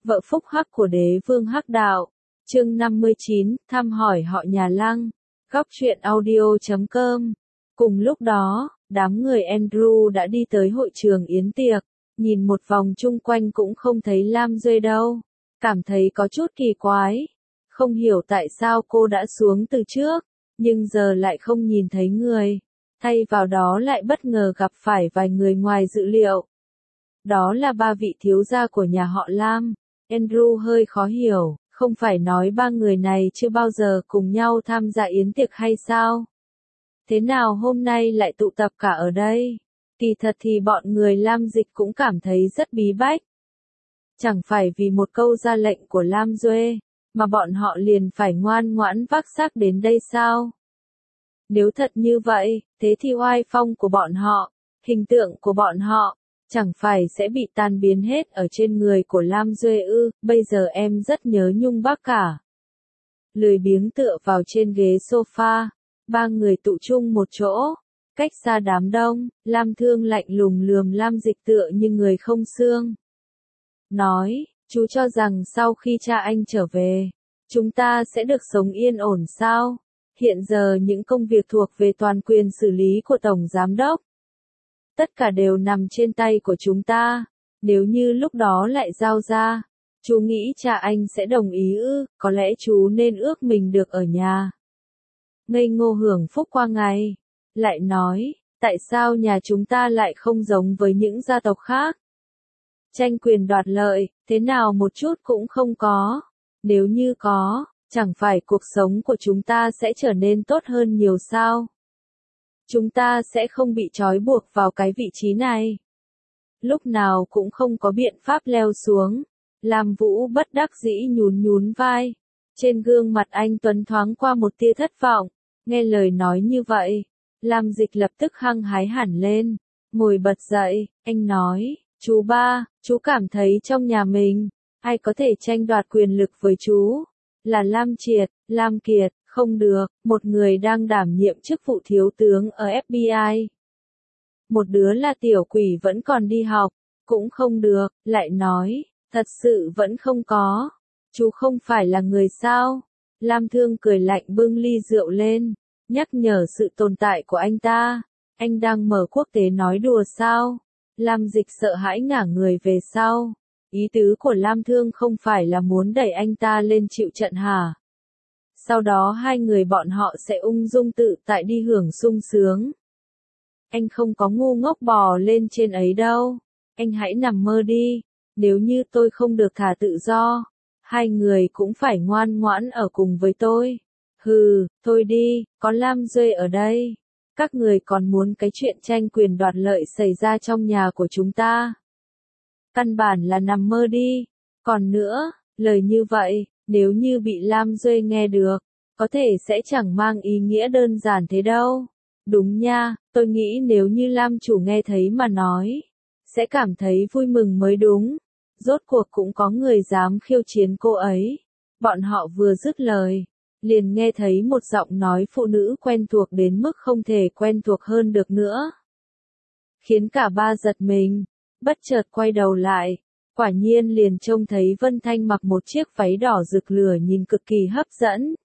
vợ phúc hắc của đế vương hắc đạo. Chương 59, thăm hỏi họ nhà Lăng. Góc truyện audio.com. Cùng lúc đó, đám người Andrew đã đi tới hội trường yến tiệc, nhìn một vòng chung quanh cũng không thấy Lam Duệ đâu, cảm thấy có chút kỳ quái. Không hiểu tại sao cô đã xuống từ trước, nhưng giờ lại không nhìn thấy người, thay vào đó lại bất ngờ gặp phải vài người ngoài dự liệu. Đó là ba vị thiếu gia của nhà họ Lam. Andrew hơi khó hiểu, không phải nói ba người này chưa bao giờ cùng nhau tham gia yến tiệc hay sao? Thế nào hôm nay lại tụ tập cả ở đây? Kỳ thật thì bọn người Lam Dịch cũng cảm thấy rất bí bách. Chẳng phải vì một câu ra lệnh của Lam Duệ, mà bọn họ liền phải ngoan ngoãn vác xác đến đây sao? Nếu thật như vậy, thế thì oai phong của bọn họ, hình tượng của bọn họ, chẳng phải sẽ bị tan biến hết ở trên người của Lam Duệ ư? Bây giờ em rất nhớ Nhung bác cả. Lười biếng tựa vào trên ghế sofa, ba người tụ chung một chỗ, cách xa đám đông. Lam Thương lạnh lùng lườm Lam Dịch tựa như người không xương. Nói, chú cho rằng sau khi cha anh trở về, chúng ta sẽ được sống yên ổn sao? Hiện giờ những công việc thuộc về toàn quyền xử lý của Tổng Giám Đốc. Tất cả đều nằm trên tay của chúng ta. Nếu như lúc đó lại giao ra, chú nghĩ cha anh sẽ đồng ý ư? Có lẽ chú nên ước mình được ở nhà, ngây ngô hưởng phúc qua ngày. Lại nói, tại sao nhà chúng ta lại không giống với những gia tộc khác? Tranh quyền đoạt lợi, thế nào một chút cũng không có. Nếu như có, chẳng phải cuộc sống của chúng ta sẽ trở nên tốt hơn nhiều sao? Chúng ta sẽ không bị trói buộc vào cái vị trí này. Lúc nào cũng không có biện pháp leo xuống. Lam Vũ bất đắc dĩ nhún nhún vai. Trên gương mặt anh Tuấn thoáng qua một tia thất vọng. Nghe lời nói như vậy, Lam Dịch lập tức hăng hái hẳn lên. Ngồi bật dậy, anh nói, chú ba, chú cảm thấy trong nhà mình, ai có thể tranh đoạt quyền lực với chú? Là Lam Triệt, Lam Kiệt, không được, một người đang đảm nhiệm chức vụ thiếu tướng ở FBI. Một đứa là tiểu quỷ vẫn còn đi học, cũng không được, lại nói, thật sự vẫn không có. Chú không phải là người sao? Lam Thương cười lạnh bưng ly rượu lên, nhắc nhở sự tồn tại của anh ta. Anh đang mở quốc tế nói đùa sao? Lam Dịch sợ hãi ngả người về sau. Ý tứ của Lam Thương không phải là muốn đẩy anh ta lên chịu trận hả? Sau đó hai người bọn họ sẽ ung dung tự tại đi hưởng sung sướng. Anh không có ngu ngốc bò lên trên ấy đâu. Anh hãy nằm mơ đi. Nếu như tôi không được thả tự do, hai người cũng phải ngoan ngoãn ở cùng với tôi. Hừ, thôi đi, có Lam Duệ ở đây. Các người còn muốn cái chuyện tranh quyền đoạt lợi xảy ra trong nhà của chúng ta. Căn bản là nằm mơ đi. Còn nữa, lời như vậy, nếu như bị Lam Duệ nghe được, có thể sẽ chẳng mang ý nghĩa đơn giản thế đâu. Đúng nha, tôi nghĩ nếu như Lam chủ nghe thấy mà nói, sẽ cảm thấy vui mừng mới đúng. Rốt cuộc cũng có người dám khiêu chiến cô ấy. Bọn họ vừa dứt lời, liền nghe thấy một giọng nói phụ nữ quen thuộc đến mức không thể quen thuộc hơn được nữa. Khiến cả ba giật mình, bất chợt quay đầu lại, quả nhiên liền trông thấy Vân Thanh mặc một chiếc váy đỏ rực lửa nhìn cực kỳ hấp dẫn.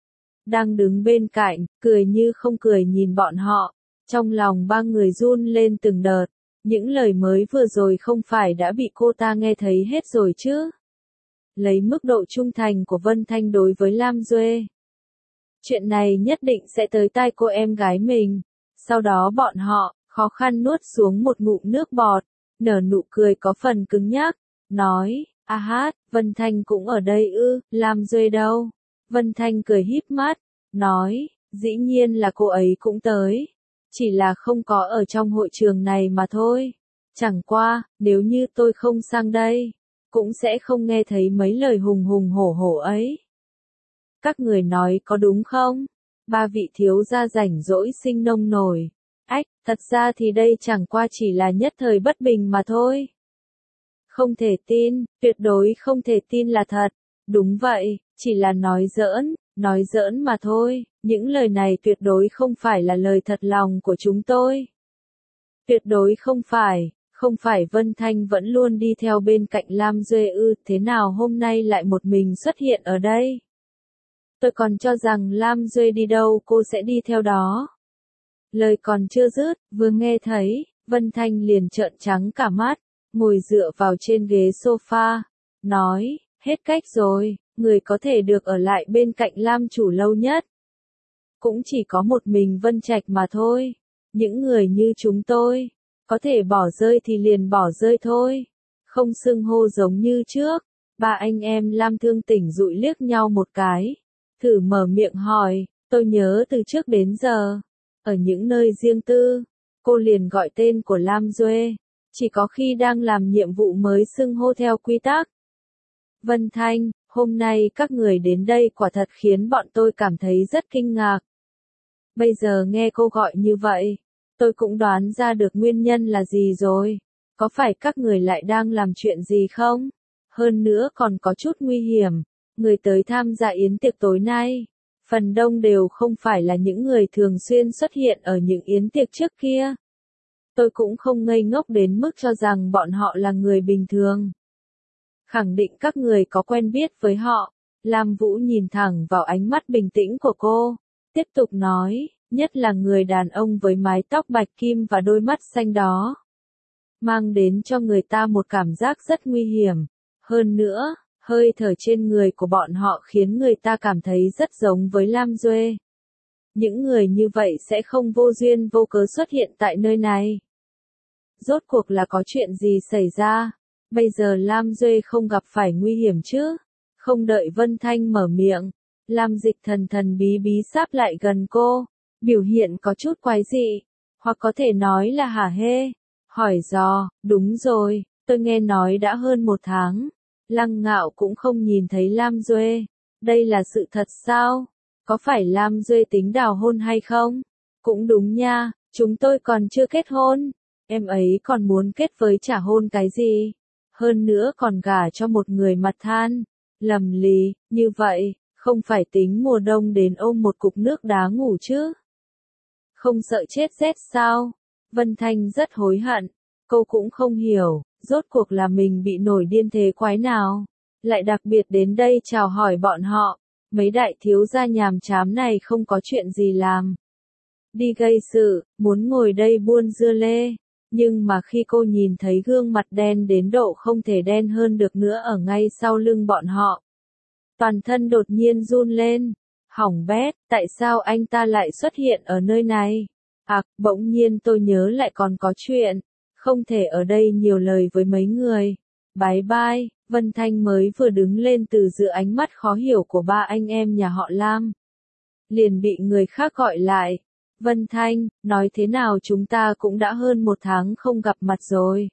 Đang đứng bên cạnh, cười như không cười nhìn bọn họ, trong lòng ba người run lên từng đợt. Những lời mới vừa rồi không phải đã bị cô ta nghe thấy hết rồi chứ? Lấy mức độ trung thành của Vân Thanh đối với Lam Duệ, chuyện này nhất định sẽ tới tai cô em gái mình. Sau đó bọn họ, khó khăn nuốt xuống một ngụm nước bọt, nở nụ cười có phần cứng nhắc, nói, a hát, Vân Thanh cũng ở đây ư? Lam Duệ đâu? Vân Thanh cười híp mắt, nói, dĩ nhiên là cô ấy cũng tới. Chỉ là không có ở trong hội trường này mà thôi. Chẳng qua, nếu như tôi không sang đây, cũng sẽ không nghe thấy mấy lời hùng hùng hổ hổ ấy. Các người nói có đúng không? Ba vị thiếu gia rảnh rỗi sinh nông nổi. Ách, thật ra thì đây chẳng qua chỉ là nhất thời bất bình mà thôi. Không thể tin, tuyệt đối không thể tin là thật. Đúng vậy, chỉ là nói giỡn mà thôi. Những lời này tuyệt đối không phải là lời thật lòng của chúng tôi. Tuyệt đối không phải, Không phải Vân Thanh vẫn luôn đi theo bên cạnh Lam Duệ ư, thế nào hôm nay lại một mình xuất hiện ở đây? Tôi còn cho rằng Lam Duệ đi đâu cô sẽ đi theo đó. Lời còn chưa dứt, vừa nghe thấy, Vân Thanh liền trợn trắng cả mắt, ngồi dựa vào trên ghế sofa, nói, hết cách rồi, người có thể được ở lại bên cạnh Lam chủ lâu nhất. Cũng chỉ có một mình Vân Trạch mà thôi, những người như chúng tôi, có thể bỏ rơi thì liền bỏ rơi thôi, không xưng hô giống như trước. Ba anh em Lam Thương Tỉnh dụi liếc nhau một cái, thử mở miệng hỏi, tôi nhớ từ trước đến giờ, ở những nơi riêng tư, cô liền gọi tên của Lam Duệ, chỉ có khi đang làm nhiệm vụ mới xưng hô theo quy tắc. Vân Thanh, hôm nay các người đến đây quả thật khiến bọn tôi cảm thấy rất kinh ngạc. Bây giờ nghe cô gọi như vậy, tôi cũng đoán ra được nguyên nhân là gì rồi. Có phải các người lại đang làm chuyện gì không? Hơn nữa còn có chút nguy hiểm. Người tới tham gia yến tiệc tối nay, phần đông đều không phải là những người thường xuyên xuất hiện ở những yến tiệc trước kia. Tôi cũng không ngây ngốc đến mức cho rằng bọn họ là người bình thường. Khẳng định các người có quen biết với họ. Lam Vũ nhìn thẳng vào ánh mắt bình tĩnh của cô, tiếp tục nói, nhất là người đàn ông với mái tóc bạch kim và đôi mắt xanh đó. Mang đến cho người ta một cảm giác rất nguy hiểm. Hơn nữa, hơi thở trên người của bọn họ khiến người ta cảm thấy rất giống với Lam Duệ. Những người như vậy sẽ không vô duyên vô cớ xuất hiện tại nơi này. Rốt cuộc là có chuyện gì xảy ra? Bây giờ Lam Duệ không gặp phải nguy hiểm chứ? Không đợi Vân Thanh mở miệng, Lam Dịch thần thần bí bí sáp lại gần cô, biểu hiện có chút quái dị, hoặc có thể nói là hả hê. Hỏi dò, đúng rồi, tôi nghe nói đã hơn 1 tháng. Lăng Ngạo cũng không nhìn thấy Lam Duệ. Đây là sự thật sao? Có phải Lam Duệ tính đào hôn hay không? Cũng đúng nha, chúng tôi còn chưa kết hôn. Em ấy còn muốn kết với trả hôn cái gì? Hơn nữa còn gả cho một người mặt than. Lầm lì, như vậy, không phải tính mùa đông đến ôm một cục nước đá ngủ chứ? Không sợ chết rét sao? Vân Thanh rất hối hận. Cô cũng không hiểu, rốt cuộc là mình bị nổi điên thế quái nào. Lại đặc biệt đến đây chào hỏi bọn họ. Mấy đại thiếu gia nhàm chán này không có chuyện gì làm. Đi gây sự, muốn ngồi đây buôn dưa lê. Nhưng mà khi cô nhìn thấy gương mặt đen đến độ không thể đen hơn được nữa ở ngay sau lưng bọn họ, toàn thân đột nhiên run lên. Hỏng bét, tại sao anh ta lại xuất hiện ở nơi này? Bỗng nhiên tôi nhớ lại còn có chuyện. Không thể ở đây nhiều lời với mấy người. Bye bye, Vân Thanh mới vừa đứng lên từ giữa ánh mắt khó hiểu của ba anh em nhà họ Lam. Liền bị người khác gọi lại. Vân Thanh, nói thế nào chúng ta cũng đã hơn 1 tháng không gặp mặt rồi.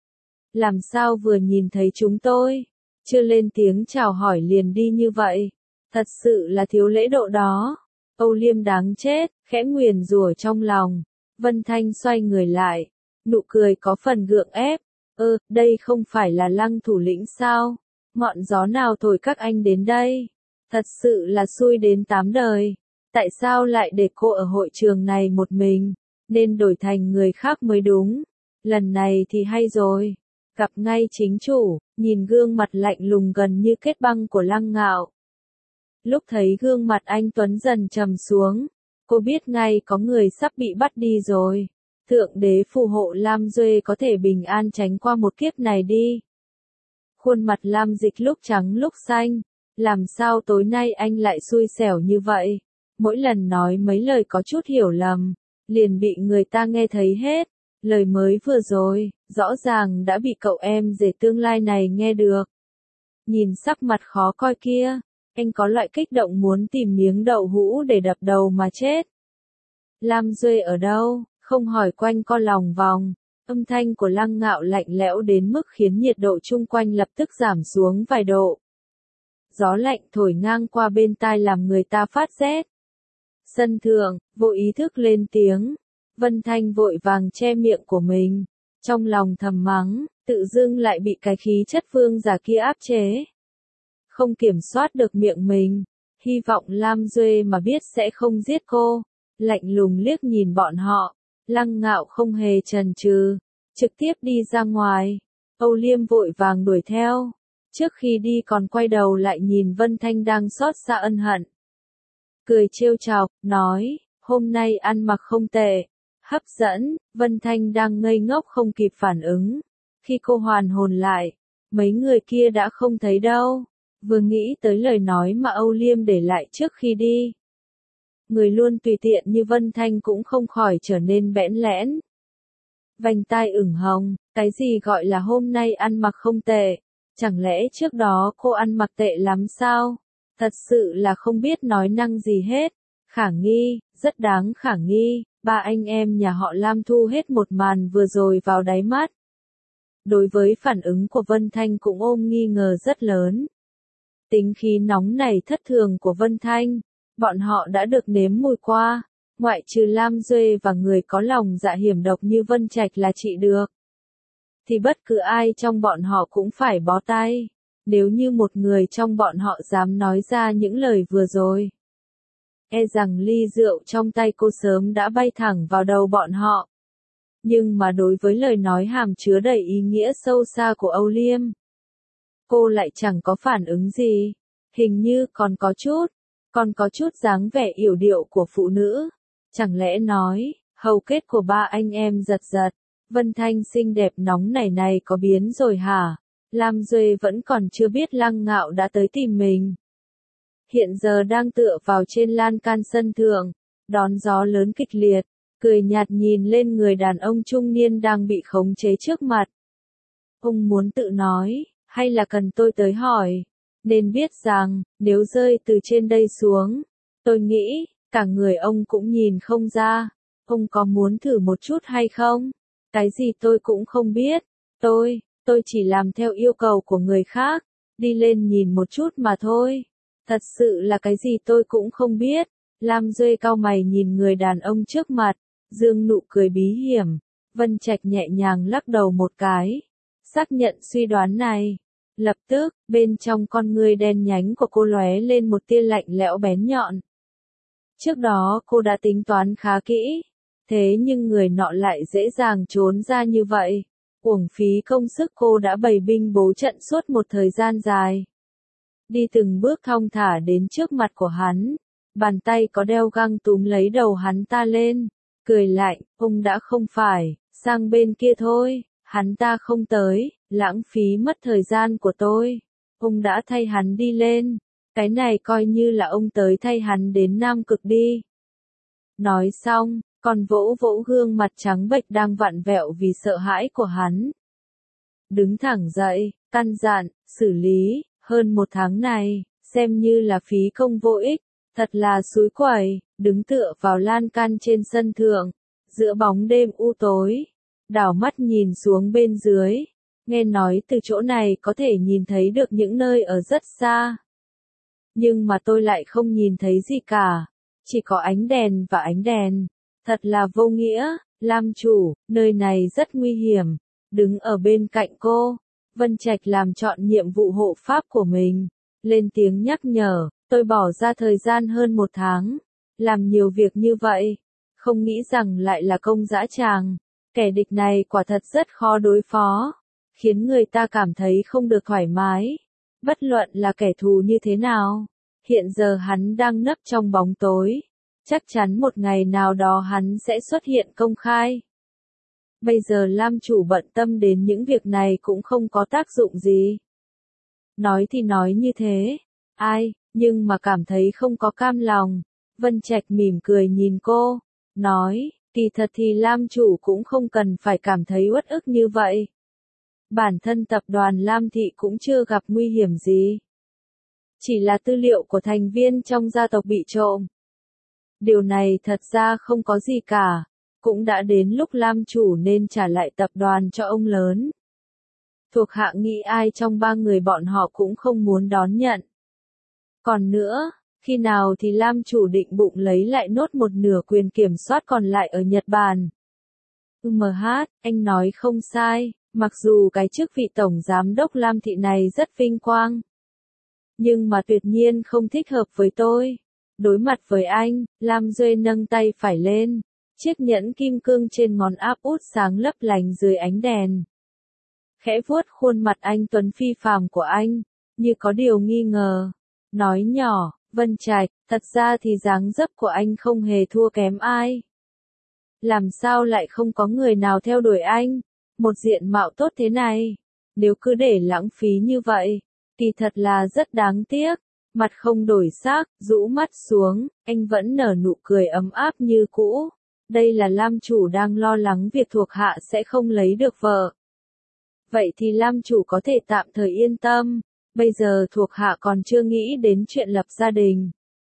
Làm sao vừa nhìn thấy chúng tôi, chưa lên tiếng chào hỏi liền đi như vậy. Thật sự là thiếu lễ độ đó. Âu Liêm đáng chết, khẽ nguyền rủa trong lòng. Vân Thanh xoay người lại. Nụ cười có phần gượng ép. Đây không phải là Lăng thủ lĩnh sao? Ngọn gió nào thổi các anh đến đây? Thật sự là xui đến 8 đời. Tại sao lại để cô ở hội trường này một mình? Nên đổi thành người khác mới đúng. Lần này thì hay rồi. Gặp ngay chính chủ, nhìn gương mặt lạnh lùng gần như kết băng của Lăng Ngạo. Lúc thấy gương mặt anh Tuấn dần trầm xuống, cô biết ngay có người sắp bị bắt đi rồi. Thượng đế phù hộ Lam Duệ có thể bình an tránh qua một kiếp này đi. Khuôn mặt Lam Dịch lúc trắng lúc xanh. Làm sao tối nay anh lại xui xẻo như vậy? Mỗi lần nói mấy lời có chút hiểu lầm, liền bị người ta nghe thấy hết. Lời mới vừa rồi, rõ ràng đã bị cậu em rể tương lai này nghe được. Nhìn sắc mặt khó coi kia, anh có loại kích động muốn tìm miếng đậu hũ để đập đầu mà chết. Lam Duệ ở đâu? Không hỏi quanh co lòng vòng. Âm thanh của Lăng Ngạo lạnh lẽo đến mức khiến nhiệt độ chung quanh lập tức giảm xuống vài độ. Gió lạnh thổi ngang qua bên tai làm người ta phát rét. Sân thượng, vô ý thức lên tiếng. Vân Thanh vội vàng che miệng của mình. Trong lòng thầm mắng, tự dưng lại bị cái khí chất vương giả kia áp chế. Không kiểm soát được miệng mình. Hy vọng Lam Duệ mà biết sẽ không giết cô. Lạnh lùng liếc nhìn bọn họ. Lăng Ngạo không hề chần chừ. trực tiếp đi ra ngoài. Âu Liêm vội vàng đuổi theo, trước khi đi còn quay đầu lại nhìn Vân Thanh đang xót xa ân hận. Cười trêu chọc, nói, hôm nay ăn mặc không tệ, hấp dẫn. Vân Thanh đang ngây ngốc không kịp phản ứng. Khi cô hoàn hồn lại, mấy người kia đã không thấy đâu. Vừa nghĩ tới lời nói mà Âu Liêm để lại trước khi đi. Người luôn tùy tiện như Vân Thanh cũng không khỏi trở nên bẽn lẽn. Vành tai ửng hồng, cái gì gọi là hôm nay ăn mặc không tệ? Chẳng lẽ trước đó cô ăn mặc tệ lắm sao? Thật sự là không biết nói năng gì hết. Khả nghi, rất đáng khả nghi, ba anh em nhà họ Lam thu hết một màn vừa rồi vào đáy mắt. Đối với phản ứng của Vân Thanh cũng ôm nghi ngờ rất lớn. Tính khí nóng này thất thường của Vân Thanh, bọn họ đã được nếm mùi qua, ngoại trừ Lam Duệ và người có lòng dạ hiểm độc như Vân Trạch là trị được. Thì bất cứ ai trong bọn họ cũng phải bó tay, nếu như một người trong bọn họ dám nói ra những lời vừa rồi. E rằng ly rượu trong tay cô sớm đã bay thẳng vào đầu bọn họ. Nhưng mà đối với lời nói hàm chứa đầy ý nghĩa sâu xa của Âu Liêm, cô lại chẳng có phản ứng gì, hình như còn có chút dáng vẻ yểu điệu của phụ nữ. Chẳng lẽ nói, hầu kết của ba anh em giật giật, Vân Thanh xinh đẹp nóng này có biến rồi hả? Lam Duệ vẫn còn chưa biết Lăng Ngạo đã tới tìm mình. Hiện giờ đang tựa vào trên lan can sân thượng, đón gió lớn kịch liệt, cười nhạt nhìn lên người đàn ông trung niên đang bị khống chế trước mặt. Ông muốn tự nói, hay là cần tôi tới hỏi? Nên biết rằng, nếu rơi từ trên đây xuống, tôi nghĩ, cả người ông cũng nhìn không ra. Ông có muốn thử một chút hay không? Cái gì tôi cũng không biết. Tôi chỉ làm theo yêu cầu của người khác, đi lên nhìn một chút mà thôi. Thật sự là cái gì tôi cũng không biết. Lam Duệ cau mày nhìn người đàn ông trước mặt, dương nụ cười bí hiểm. Vân Trạch nhẹ nhàng lắc đầu một cái, xác nhận suy đoán này. Lập tức, bên trong con ngươi đen nhánh của cô lóe lên một tia lạnh lẽo bén nhọn. Trước đó cô đã tính toán khá kỹ, thế nhưng người nọ lại dễ dàng trốn ra như vậy. Uổng phí công sức cô đã bày binh bố trận suốt một thời gian dài. Đi từng bước thong thả đến trước mặt của hắn, bàn tay có đeo găng túm lấy đầu hắn ta lên, cười lạnh, ông đã không phải, sang bên kia thôi, hắn ta không tới, lãng phí mất thời gian của tôi. Ông đã thay hắn đi lên, cái này coi như là ông tới thay hắn đến Nam Cực đi. Nói xong, còn vỗ vỗ gương mặt trắng bệch đang vặn vẹo vì sợ hãi của hắn. Đứng thẳng dậy, căn dặn, xử lý, hơn một tháng này, xem như là phí công vô ích, thật là xúi quẩy, đứng tựa vào lan can trên sân thượng, giữa bóng đêm u tối, đảo mắt nhìn xuống bên dưới, nghe nói từ chỗ này có thể nhìn thấy được những nơi ở rất xa. Nhưng mà tôi lại không nhìn thấy gì cả, chỉ có ánh đèn và ánh đèn, thật là vô nghĩa. Lam chủ, nơi này rất nguy hiểm. Đứng ở bên cạnh cô, Vân Trạch làm chọn nhiệm vụ hộ pháp của mình, lên tiếng nhắc nhở, tôi bỏ ra thời gian hơn một tháng, làm nhiều việc như vậy, không nghĩ rằng lại là công dã tràng, kẻ địch này quả thật rất khó đối phó, khiến người ta cảm thấy không được thoải mái, bất luận là kẻ thù như thế nào, hiện giờ hắn đang nấp trong bóng tối, chắc chắn một ngày nào đó hắn sẽ xuất hiện công khai. Bây giờ Lam chủ bận tâm đến những việc này cũng không có tác dụng gì. Nói thì nói như thế, nhưng mà cảm thấy không có cam lòng. Vân Trạch mỉm cười nhìn cô, nói, kỳ thật thì Lam chủ cũng không cần phải cảm thấy uất ức như vậy. Bản thân tập đoàn Lam Thị cũng chưa gặp nguy hiểm gì. Chỉ là tư liệu của thành viên trong gia tộc bị trộm. Điều này thật ra không có gì cả. Cũng đã đến lúc Lam chủ nên trả lại tập đoàn cho ông lớn. Thuộc hạ nghĩ ai trong ba người bọn họ cũng không muốn đón nhận. Còn nữa, khi nào thì Lam chủ định bụng lấy lại nốt một nửa quyền kiểm soát còn lại ở Nhật Bản. Anh nói không sai, mặc dù cái chức vị tổng giám đốc Lam Thị này rất vinh quang. Nhưng mà tuyệt nhiên không thích hợp với tôi. Đối mặt với anh, Lam Duệ nâng tay phải lên. Chiếc nhẫn kim cương trên ngón áp út sáng lấp lánh dưới ánh đèn. Khẽ vuốt khuôn mặt anh tuấn phi phàm của anh, như có điều nghi ngờ. Nói nhỏ, Vân Trạch, thật ra thì dáng dấp của anh không hề thua kém ai. Làm sao lại không có người nào theo đuổi anh? Một diện mạo tốt thế này, nếu cứ để lãng phí như vậy, thì thật là rất đáng tiếc. Mặt không đổi sắc, rũ mắt xuống, anh vẫn nở nụ cười ấm áp như cũ. Đây là Lam chủ đang lo lắng việc thuộc hạ sẽ không lấy được vợ. Vậy thì Lam chủ có thể tạm thời yên tâm, bây giờ thuộc hạ còn chưa nghĩ đến chuyện lập gia đình.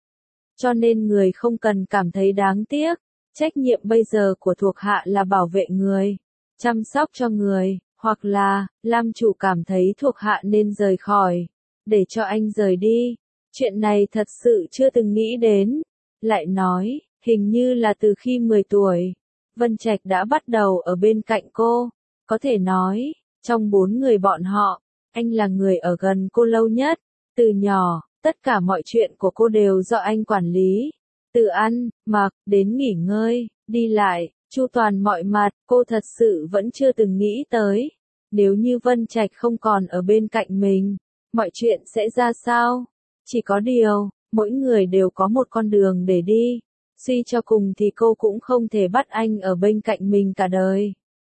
Cho nên người không cần cảm thấy đáng tiếc, trách nhiệm bây giờ của thuộc hạ là bảo vệ người, chăm sóc cho người, hoặc là, Lam chủ cảm thấy thuộc hạ nên rời khỏi, để cho anh rời đi. Chuyện này thật sự chưa từng nghĩ đến. Lại nói, hình như là từ khi 10 tuổi, Vân Trạch đã bắt đầu ở bên cạnh cô. Có thể nói, trong 4 người bọn họ, anh là người ở gần cô lâu nhất. Từ nhỏ, tất cả mọi chuyện của cô đều do anh quản lý. Từ ăn, mặc, đến nghỉ ngơi, đi lại, chu toàn mọi mặt, cô thật sự vẫn chưa từng nghĩ tới. Nếu như Vân Trạch không còn ở bên cạnh mình, mọi chuyện sẽ ra sao? Chỉ có điều, mỗi người đều có một con đường để đi. Suy cho cùng thì cô cũng không thể bắt anh ở bên cạnh mình cả đời.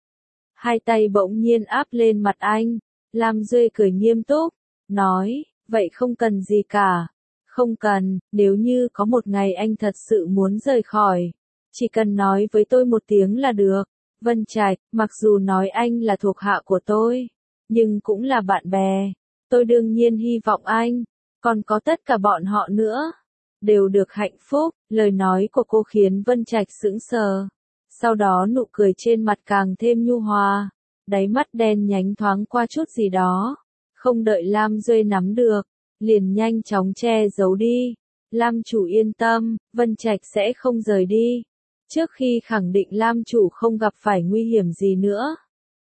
Hai tay bỗng nhiên áp lên mặt anh. Lam Duệ cười nghiêm túc, nói, vậy không cần gì cả. Không cần, nếu như có một ngày anh thật sự muốn rời khỏi, chỉ cần nói với tôi một tiếng là được. Vân Trạch, mặc dù nói anh là thuộc hạ của tôi, nhưng cũng là bạn bè. Tôi đương nhiên hy vọng anh, còn có tất cả bọn họ nữa, đều được hạnh phúc. Lời nói của cô khiến Vân Trạch sững sờ. Sau đó nụ cười trên mặt càng thêm nhu hòa, đáy mắt đen nhánh thoáng qua chút gì đó. Không đợi Lam Duệ nắm được, liền nhanh chóng che giấu đi. Lam chủ yên tâm, Vân Trạch sẽ không rời đi, trước khi khẳng định Lam chủ không gặp phải nguy hiểm gì nữa.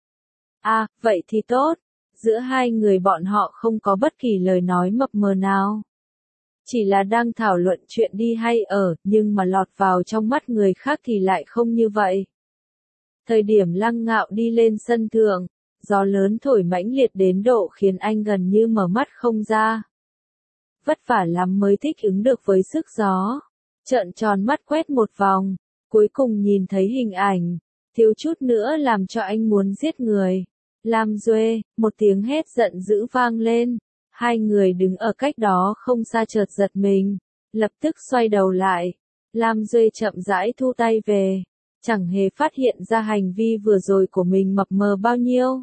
À, vậy thì tốt. Giữa hai người bọn họ không có bất kỳ lời nói mập mờ nào. Chỉ là đang thảo luận chuyện đi hay ở, nhưng mà lọt vào trong mắt người khác thì lại không như vậy. Thời điểm Lăng Ngạo đi lên sân thượng, gió lớn thổi mãnh liệt đến độ khiến anh gần như mở mắt không ra. Vất vả lắm mới thích ứng được với sức gió. Trợn tròn mắt quét một vòng, cuối cùng nhìn thấy hình ảnh, thiếu chút nữa làm cho anh muốn giết người. Lam Duệ, một tiếng hét giận dữ vang lên. Hai người đứng ở cách đó không xa chợt giật mình, lập tức xoay đầu lại. Lam Duệ chậm rãi thu tay về, chẳng hề phát hiện ra hành vi vừa rồi của mình mập mờ bao nhiêu.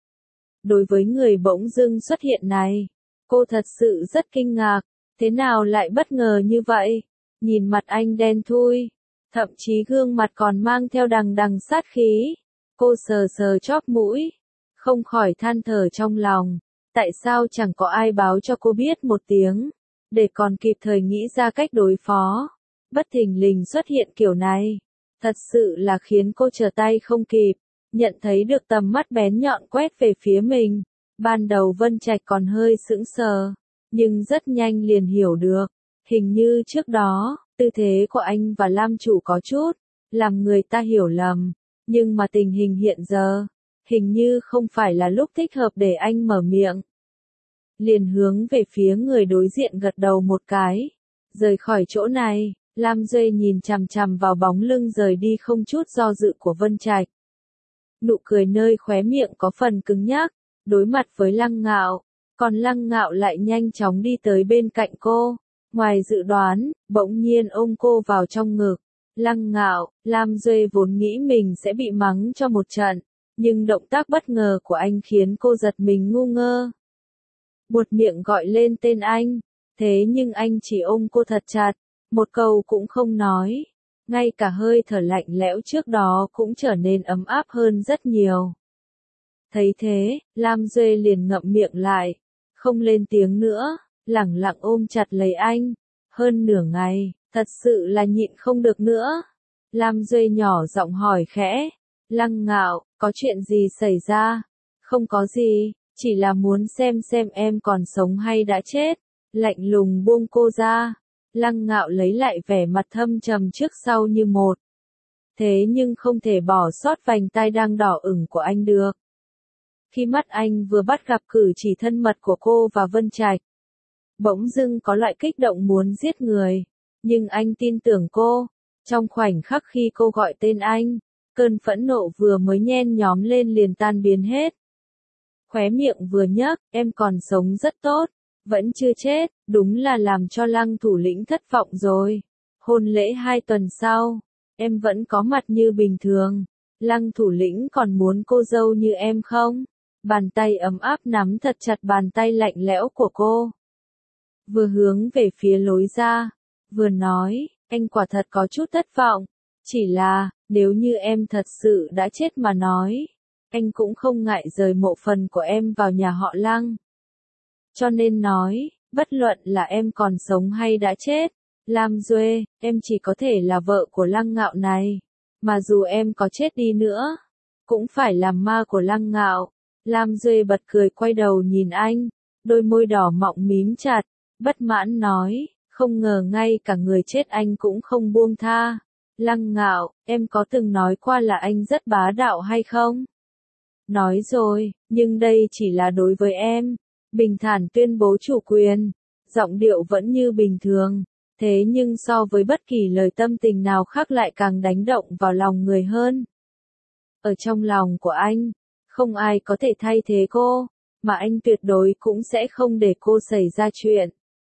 Đối với người bỗng dưng xuất hiện này, cô thật sự rất kinh ngạc, thế nào lại bất ngờ như vậy? Nhìn mặt anh đen thui, thậm chí gương mặt còn mang theo đằng đằng sát khí. Cô sờ sờ chóp mũi, không khỏi than thở trong lòng. Tại sao chẳng có ai báo cho cô biết một tiếng, để còn kịp thời nghĩ ra cách đối phó. Bất thình lình xuất hiện kiểu này, thật sự là khiến cô trở tay không kịp, nhận thấy được tầm mắt bén nhọn quét về phía mình. Ban đầu Vân Trạch còn hơi sững sờ, nhưng rất nhanh liền hiểu được. Hình như trước đó, tư thế của anh và Lam chủ có chút, làm người ta hiểu lầm. Nhưng mà tình hình hiện giờ, hình như không phải là lúc thích hợp để anh mở miệng. Liền hướng về phía người đối diện gật đầu một cái. Rời khỏi chỗ này, Lam Duệ nhìn chằm chằm vào bóng lưng rời đi không chút do dự của Vân Trạch. Nụ cười nơi khóe miệng có phần cứng nhắc, đối mặt với Lăng Ngạo, còn Lăng Ngạo lại nhanh chóng đi tới bên cạnh cô. Ngoài dự đoán, bỗng nhiên ôm cô vào trong ngực. Lăng Ngạo, Lam Duệ vốn nghĩ mình sẽ bị mắng cho một trận, nhưng động tác bất ngờ của anh khiến cô giật mình ngu ngơ. Buột miệng gọi lên tên anh, thế nhưng anh chỉ ôm cô thật chặt, một câu cũng không nói. Ngay cả hơi thở lạnh lẽo trước đó cũng trở nên ấm áp hơn rất nhiều. Thấy thế, Lam Duệ liền ngậm miệng lại, không lên tiếng nữa, lẳng lặng ôm chặt lấy anh. Hơn nửa ngày, thật sự là nhịn không được nữa. Lam Duệ nhỏ giọng hỏi khẽ, Lăng Ngạo, có chuyện gì xảy ra? Không có gì, chỉ là muốn xem em còn sống hay đã chết. Lạnh lùng buông cô ra. Lăng Ngạo lấy lại vẻ mặt thâm trầm trước sau như một. thế nhưng không thể bỏ sót vành tai đang đỏ ửng của anh được. Khi mắt anh vừa bắt gặp cử chỉ thân mật của cô và Vân Trạch, bỗng dưng có loại kích động muốn giết người, nhưng anh tin tưởng cô. Trong khoảnh khắc khi cô gọi tên anh, cơn phẫn nộ vừa mới nhen nhóm lên liền tan biến hết. Khóe miệng vừa nhếch, em còn sống rất tốt, vẫn chưa chết, đúng là làm cho Lăng thủ lĩnh thất vọng rồi. Hôn lễ 2 tuần sau, em vẫn có mặt như bình thường. Lăng thủ lĩnh còn muốn cô dâu như em không? Bàn tay ấm áp nắm thật chặt bàn tay lạnh lẽo của cô. Vừa hướng về phía lối ra, vừa nói, anh quả thật có chút thất vọng. Chỉ là, nếu như em thật sự đã chết mà nói, anh cũng không ngại rời mộ phần của em vào nhà họ Lăng. Cho nên nói, bất luận là em còn sống hay đã chết, Lam Duệ, em chỉ có thể là vợ của Lăng Ngạo này. Mà dù em có chết đi nữa, cũng phải làm ma của Lăng Ngạo. Lam Duệ bật cười quay đầu nhìn anh, đôi môi đỏ mọng mím chặt, bất mãn nói, không ngờ ngay cả người chết anh cũng không buông tha. Lăng Ngạo, em có từng nói qua là anh rất bá đạo hay không? Nói rồi, nhưng đây chỉ là đối với em. Bình thản tuyên bố chủ quyền, giọng điệu vẫn như bình thường, thế nhưng so với bất kỳ lời tâm tình nào khác lại càng đánh động vào lòng người hơn. Ở trong lòng của anh, không ai có thể thay thế cô, mà anh tuyệt đối cũng sẽ không để cô xảy ra chuyện.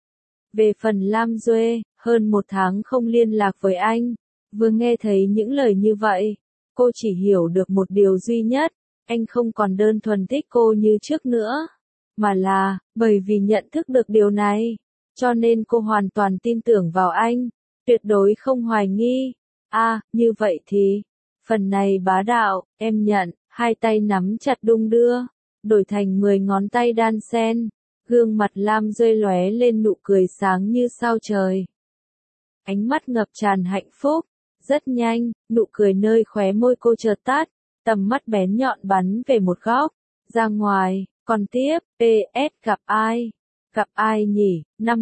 Về phần Lam Duệ, hơn 1 tháng không liên lạc với anh, vừa nghe thấy những lời như vậy, cô chỉ hiểu được một điều duy nhất, anh không còn đơn thuần thích cô như trước nữa, mà là, bởi vì nhận thức được điều này, cho nên cô hoàn toàn tin tưởng vào anh, tuyệt đối không hoài nghi. Như vậy thì, phần này bá đạo, em nhận, hai tay nắm chặt đung đưa, đổi thành 10 ngón tay đan xen, gương mặt Lam Duệ lóe lên nụ cười sáng như sao trời. Ánh mắt ngập tràn hạnh phúc, rất nhanh, nụ cười nơi khóe môi cô chợt tắt, tầm mắt bén nhọn bắn về một góc, ra ngoài, còn tiếp, PS gặp ai? Gặp ai nhỉ?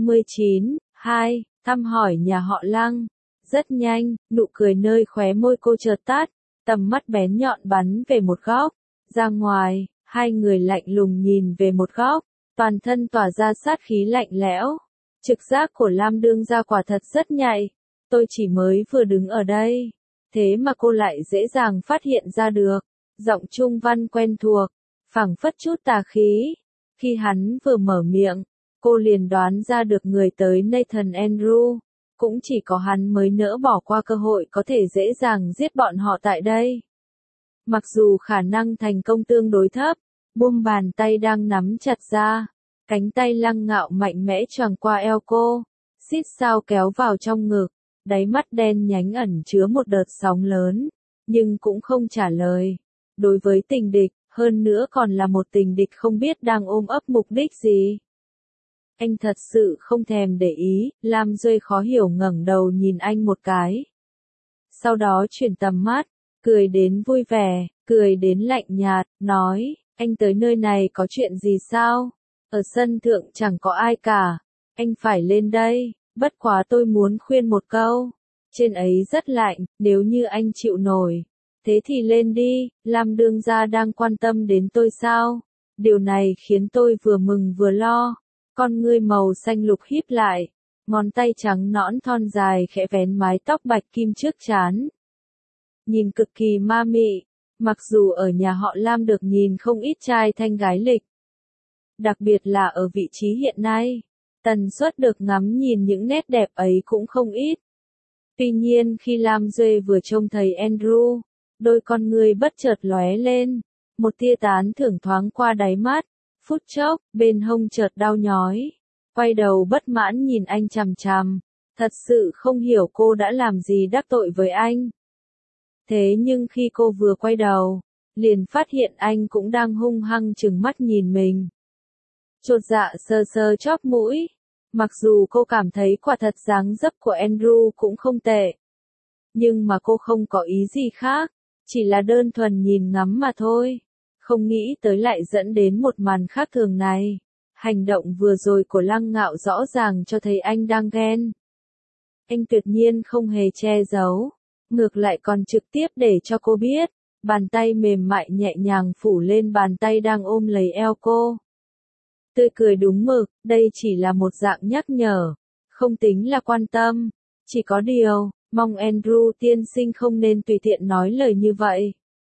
59, thăm hỏi nhà họ Lăng. Rất nhanh, nụ cười nơi khóe môi cô chợt tắt, tầm mắt bén nhọn bắn về một góc, ra ngoài, hai người lạnh lùng nhìn về một góc, toàn thân tỏa ra sát khí lạnh lẽo. Trực giác của Lam đương gia quả thật rất nhạy, tôi chỉ mới vừa đứng ở đây, thế mà cô lại dễ dàng phát hiện ra được. Giọng Trung Văn quen thuộc, phảng phất chút tà khí. Khi hắn vừa mở miệng, cô liền đoán ra được người tới Nathan Andrew. Cũng chỉ có hắn mới nỡ bỏ qua cơ hội có thể dễ dàng giết bọn họ tại đây. Mặc dù khả năng thành công tương đối thấp, buông bàn tay đang nắm chặt ra, cánh tay Lăng Ngạo mạnh mẽ choàng qua eo cô, xít sao kéo vào trong ngực, đáy mắt đen nhánh ẩn chứa một đợt sóng lớn, nhưng cũng không trả lời. Đối với tình địch, hơn nữa còn là một tình địch không biết đang ôm ấp mục đích gì. Anh thật sự không thèm để ý, Lam Duệ khó hiểu ngẩng đầu nhìn anh một cái. Sau đó chuyển tầm mắt, cười đến vui vẻ, cười đến lạnh nhạt, nói, anh tới nơi này có chuyện gì sao? Ở sân thượng chẳng có ai cả, anh phải lên đây, bất quá tôi muốn khuyên một câu. Trên ấy rất lạnh, nếu như anh chịu nổi. Thế thì lên đi, Lam đương gia đang quan tâm đến tôi sao? Điều này khiến tôi vừa mừng vừa lo. Con ngươi màu xanh lục híp lại, ngón tay trắng nõn thon dài khẽ vén mái tóc bạch kim trước trán. Nhìn cực kỳ ma mị, mặc dù ở nhà họ Lam được nhìn không ít trai thanh gái lịch. Đặc biệt là ở vị trí hiện nay, tần suất được ngắm nhìn những nét đẹp ấy cũng không ít. Tuy nhiên khi Lam Duệ vừa trông thấy Andrew, đôi con ngươi bất chợt lóe lên, một tia tán thưởng thoáng qua đáy mắt. Phút chốc, bên hông chợt đau nhói, quay đầu bất mãn nhìn anh chằm chằm, thật sự không hiểu cô đã làm gì đắc tội với anh. Thế nhưng khi cô vừa quay đầu, liền phát hiện anh cũng đang hung hăng trừng mắt nhìn mình. Chột dạ sờ sờ chóp mũi, mặc dù cô cảm thấy quả thật dáng dấp của Andrew cũng không tệ. Nhưng mà cô không có ý gì khác, chỉ là đơn thuần nhìn ngắm mà thôi. Không nghĩ tới lại dẫn đến một màn khác thường này. Hành động vừa rồi của Lăng Ngạo rõ ràng cho thấy anh đang ghen. Anh tuyệt nhiên không hề che giấu. ngược lại còn trực tiếp để cho cô biết, bàn tay mềm mại nhẹ nhàng phủ lên bàn tay đang ôm lấy eo cô. Tươi cười đúng mực, đây chỉ là một dạng nhắc nhở, không tính là quan tâm, chỉ có điều, mong Andrew tiên sinh không nên tùy tiện nói lời như vậy.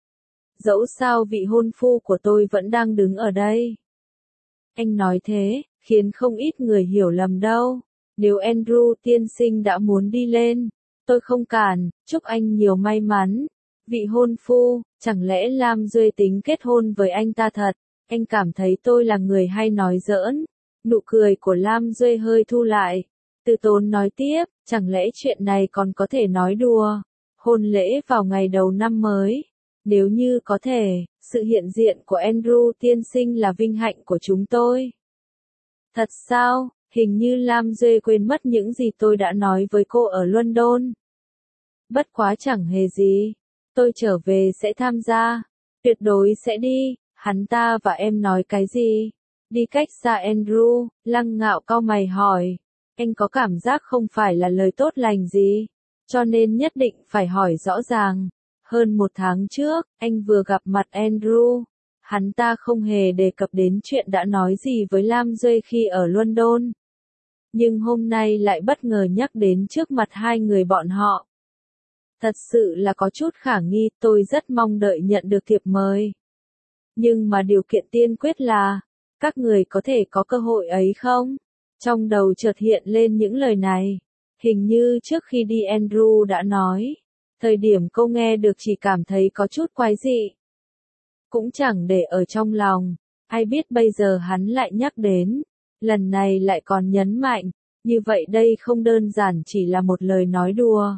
Dẫu sao vị hôn phu của tôi vẫn đang đứng ở đây. Anh nói thế, khiến không ít người hiểu lầm đâu. Nếu Andrew tiên sinh đã muốn đi lên, tôi không cản, chúc anh nhiều may mắn. Vị hôn phu, chẳng lẽ Lam Duệ tính kết hôn với anh ta thật? Anh cảm thấy tôi là người hay nói giỡn. Nụ cười của Lam Duệ hơi thu lại. Từ tốn nói tiếp, chẳng lẽ chuyện này còn có thể nói đùa? Hôn lễ vào ngày đầu năm mới. Nếu như có thể, sự hiện diện của Andrew tiên sinh là vinh hạnh của chúng tôi. Thật sao? Hình như Lam Duệ quên mất những gì tôi đã nói với cô ở London. Bất quá chẳng hề gì. Tôi trở về sẽ tham gia. Tuyệt đối sẽ đi. Hắn ta và em nói cái gì? Đi cách xa Andrew, Lăng Ngạo cau mày hỏi. Anh có cảm giác không phải là lời tốt lành gì, cho nên nhất định phải hỏi rõ ràng. Hơn 1 tháng trước, anh vừa gặp mặt Andrew. Hắn ta không hề đề cập đến chuyện đã nói gì với Lam Duệ khi ở London. Nhưng hôm nay lại bất ngờ nhắc đến trước mặt hai người bọn họ. Thật sự là có chút khả nghi, tôi rất mong đợi nhận được thiệp mời. Nhưng mà điều kiện tiên quyết là, các người có thể có cơ hội ấy không? Trong đầu chợt hiện lên những lời này. Hình như trước khi đi Andrew đã nói. Thời điểm cô nghe được chỉ cảm thấy có chút quái dị. Cũng chẳng để ở trong lòng. Ai biết bây giờ hắn lại nhắc đến. Lần này lại còn nhấn mạnh. Như vậy đây không đơn giản chỉ là một lời nói đùa.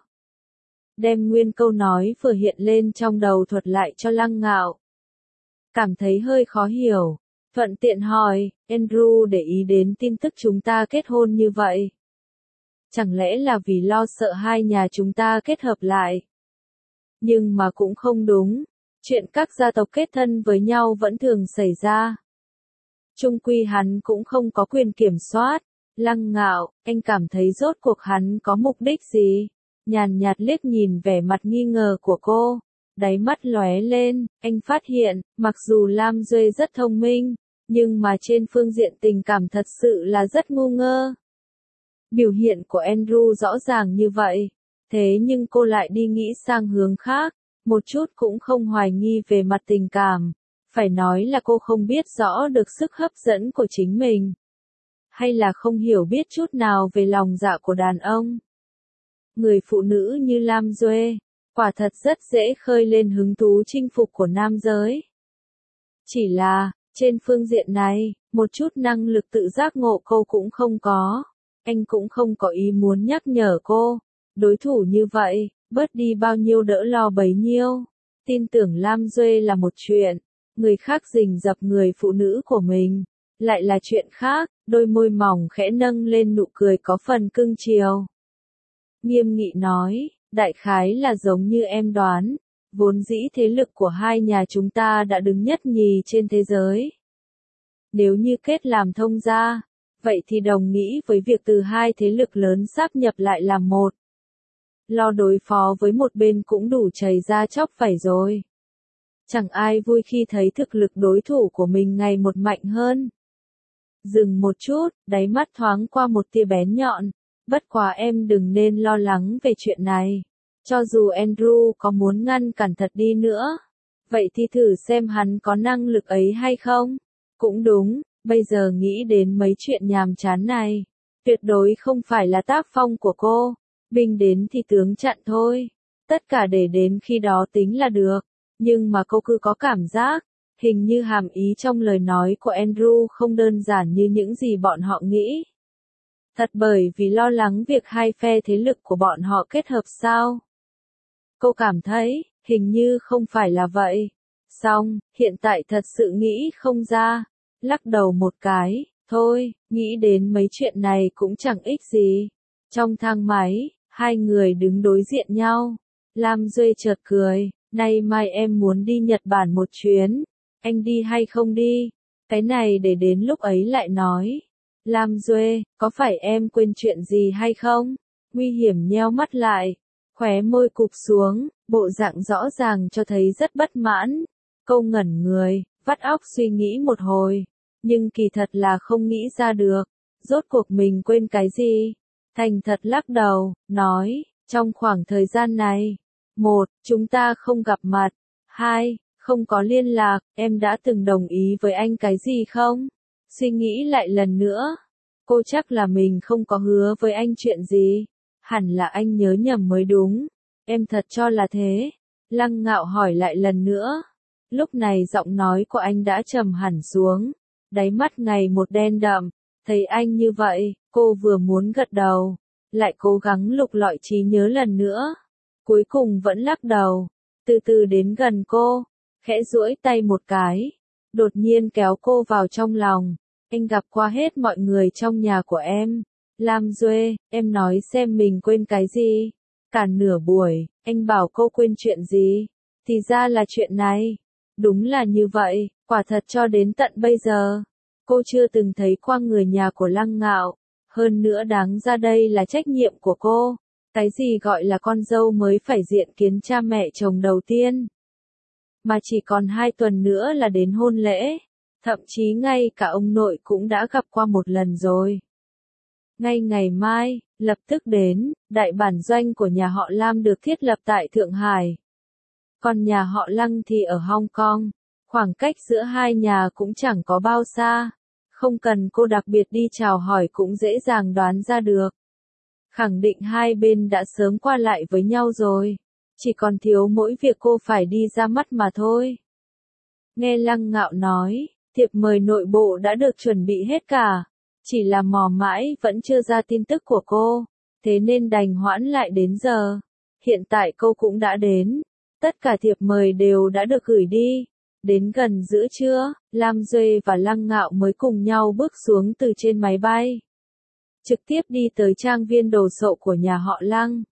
Đem nguyên câu nói vừa hiện lên trong đầu thuật lại cho Lăng Ngạo. Cảm thấy hơi khó hiểu. Thuận tiện hỏi, Andrew để ý đến tin tức chúng ta kết hôn như vậy. Chẳng lẽ là vì lo sợ hai nhà chúng ta kết hợp lại? Nhưng mà cũng không đúng. Chuyện các gia tộc kết thân với nhau vẫn thường xảy ra. Chung quy hắn cũng không có quyền kiểm soát. Lăng Ngạo, anh cảm thấy rốt cuộc hắn có mục đích gì? Nhàn nhạt liếc nhìn vẻ mặt nghi ngờ của cô. Đáy mắt lóe lên, anh phát hiện, mặc dù Lam Duệ rất thông minh, nhưng mà trên phương diện tình cảm thật sự là rất ngu ngơ. Biểu hiện của Andrew rõ ràng như vậy, thế nhưng cô lại đi nghĩ sang hướng khác, một chút cũng không hoài nghi về mặt tình cảm. Phải nói là cô không biết rõ được sức hấp dẫn của chính mình. Hay là không hiểu biết chút nào về lòng dạ của đàn ông. Người phụ nữ như Lam Duệ, quả thật rất dễ khơi lên hứng thú chinh phục của nam giới. Chỉ là, trên phương diện này, một chút năng lực tự giác ngộ cô cũng không có. Anh cũng không có ý muốn nhắc nhở cô. Đối thủ như vậy, bớt đi bao nhiêu đỡ lo bấy nhiêu. Tin tưởng Lam Duệ là một chuyện, người khác rình rập người phụ nữ của mình, lại là chuyện khác. Đôi môi mỏng khẽ nâng lên nụ cười có phần cưng chiều. Nghiêm nghị nói, đại khái là giống như em đoán, vốn dĩ thế lực của hai nhà chúng ta đã đứng nhất nhì trên thế giới. Nếu như kết làm thông gia, vậy thì đồng nghĩa với việc từ hai thế lực lớn sáp nhập lại làm một. Lo đối phó với một bên cũng đủ chảy ra chóc vảy rồi. Chẳng ai vui khi thấy thực lực đối thủ của mình ngày một mạnh hơn. Dừng một chút, đáy mắt thoáng qua một tia bén nhọn. Bất quá em đừng nên lo lắng về chuyện này. Cho dù Andrew có muốn ngăn cản thật đi nữa, vậy thì thử xem hắn có năng lực ấy hay không. Cũng đúng, bây giờ nghĩ đến mấy chuyện nhàm chán này, tuyệt đối không phải là tác phong của cô. Binh đến thì tướng chặn thôi. Tất cả để đến khi đó tính là được. Nhưng mà cô cứ có cảm giác, hình như hàm ý trong lời nói của Andrew không đơn giản như những gì bọn họ nghĩ. Thật bởi vì lo lắng việc hai phe thế lực của bọn họ kết hợp sao? Cô cảm thấy, hình như không phải là vậy. Xong, hiện tại thật sự nghĩ không ra. Lắc đầu một cái, thôi, nghĩ đến mấy chuyện này cũng chẳng ích gì. Trong thang máy, hai người đứng đối diện nhau. Lam Duệ chợt cười, nay mai em muốn đi Nhật Bản một chuyến. Anh đi hay không đi? Cái này để đến lúc ấy lại nói. Lam Duệ, có phải em quên chuyện gì hay không? Nguy hiểm nheo mắt lại. khóe môi cụp xuống, bộ dạng rõ ràng cho thấy rất bất mãn. Cô ngẩn người, vắt óc suy nghĩ một hồi, nhưng kỳ thật là không nghĩ ra được, rốt cuộc mình quên cái gì. Thành thật lắc đầu, nói, trong khoảng thời gian này, 1. Chúng ta không gặp mặt, 2. Không có liên lạc, em đã từng đồng ý với anh cái gì không? Suy nghĩ lại lần nữa, cô chắc là mình không có hứa với anh chuyện gì, hẳn là anh nhớ nhầm mới đúng, em thật cho là thế. Lăng Ngạo hỏi lại lần nữa, lúc này giọng nói của anh đã trầm hẳn xuống, đáy mắt ngày một đen đậm, thấy anh như vậy, cô vừa muốn gật đầu, lại cố gắng lục lọi trí nhớ lần nữa, cuối cùng vẫn lắc đầu, từ từ đến gần cô, khẽ duỗi tay một cái, đột nhiên kéo cô vào trong lòng. Anh gặp qua hết mọi người trong nhà của em. Lam Duệ, em nói xem mình quên cái gì? Cả nửa buổi, anh bảo cô quên chuyện gì? Thì ra là chuyện này. Đúng là như vậy, quả thật cho đến tận bây giờ, cô chưa từng thấy qua người nhà của Lăng Ngạo. Hơn nữa đáng ra đây là trách nhiệm của cô. Cái gì gọi là con dâu mới phải diện kiến cha mẹ chồng đầu tiên? Mà chỉ còn 2 tuần nữa là đến hôn lễ. Thậm chí ngay cả ông nội cũng đã gặp qua một lần rồi. Ngay ngày mai, lập tức đến, đại bản doanh của nhà họ Lam được thiết lập tại Thượng Hải. Còn nhà họ Lăng thì ở Hong Kong, khoảng cách giữa hai nhà cũng chẳng có bao xa. Không cần cô đặc biệt đi chào hỏi cũng dễ dàng đoán ra được. Khẳng định hai bên đã sớm qua lại với nhau rồi. Chỉ còn thiếu mỗi việc cô phải đi ra mắt mà thôi. Nghe Lăng Ngạo nói, thiệp mời nội bộ đã được chuẩn bị hết cả. Chỉ là mò mãi vẫn chưa ra tin tức của cô. Thế nên đành hoãn lại đến giờ. Hiện tại cô cũng đã đến. Tất cả thiệp mời đều đã được gửi đi. Đến gần giữa trưa, Lam Duệ và Lăng Ngạo mới cùng nhau bước xuống từ trên máy bay. Trực tiếp đi tới trang viên đồ sộ của nhà họ Lăng.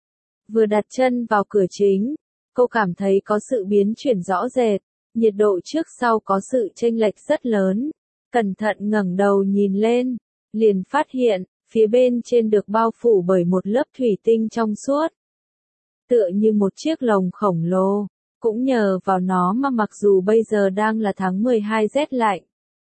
Vừa đặt chân vào cửa chính, cô cảm thấy có sự biến chuyển rõ rệt. Nhiệt độ trước sau có sự chênh lệch rất lớn. Cẩn thận ngẩng đầu nhìn lên, liền phát hiện, phía bên trên được bao phủ bởi một lớp thủy tinh trong suốt. Tựa như một chiếc lồng khổng lồ, cũng nhờ vào nó mà mặc dù bây giờ đang là tháng 12 rét lạnh.